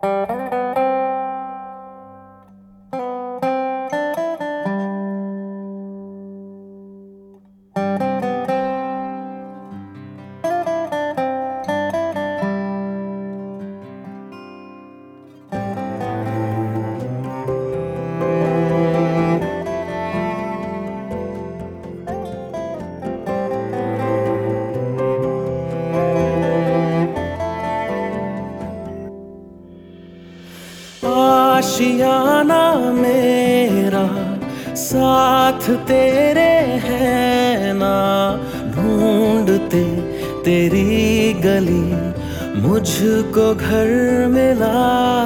आशियाना मेरा साथ तेरे है ना, ढूंढते तेरी गली मुझको घर मिला।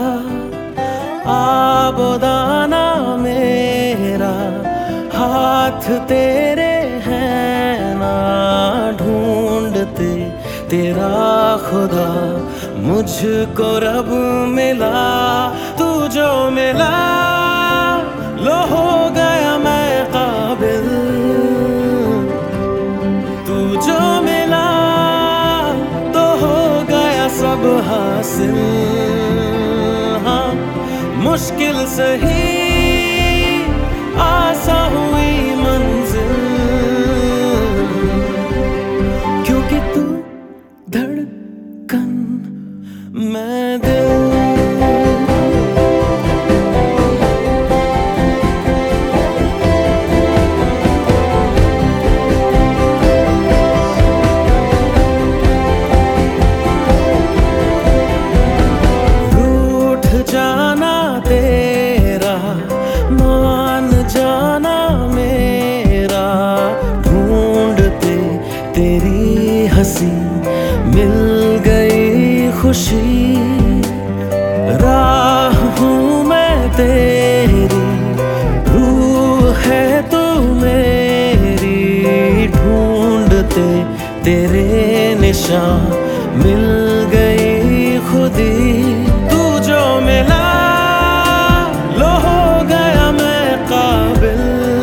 आबोदाना मेरा हाथ तेरे है ना, ढूंढते तेरा खुदा मुझको रब मिला। तू जो मिला लो हो गया मैं काबिल, तू जो मिला तो हो गया सब हासिल। हाँ मुश्किल सही आसा हुई मंजिल, क्योंकि तू धड़कन मैं दिल। जाना तेरा मान जाना मेरा, ढूंढते तेरी हंसी मिल गई खुशी। राह हूँ मैं तेरी, रूह है तू मेरी, ढूंढते तेरे निशान मिल गई खुदी। जो मिला लो हो गया मैं काबिल,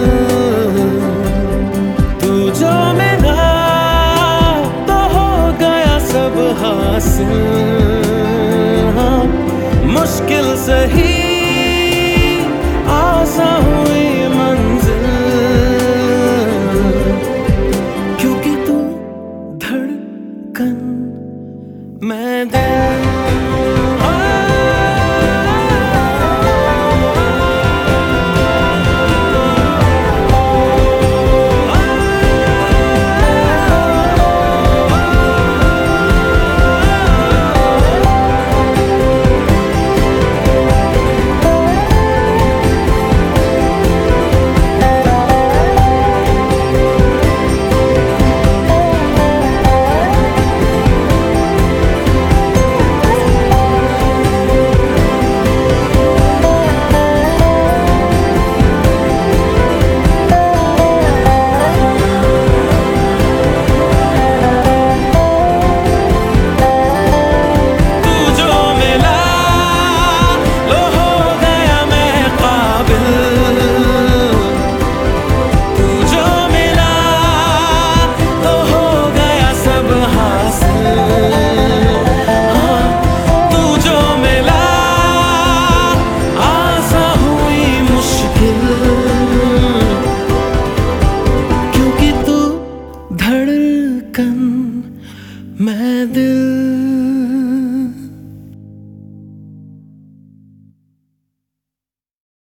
तू जो मिला तो हो गया सब हासिल। हाँ मुश्किल सही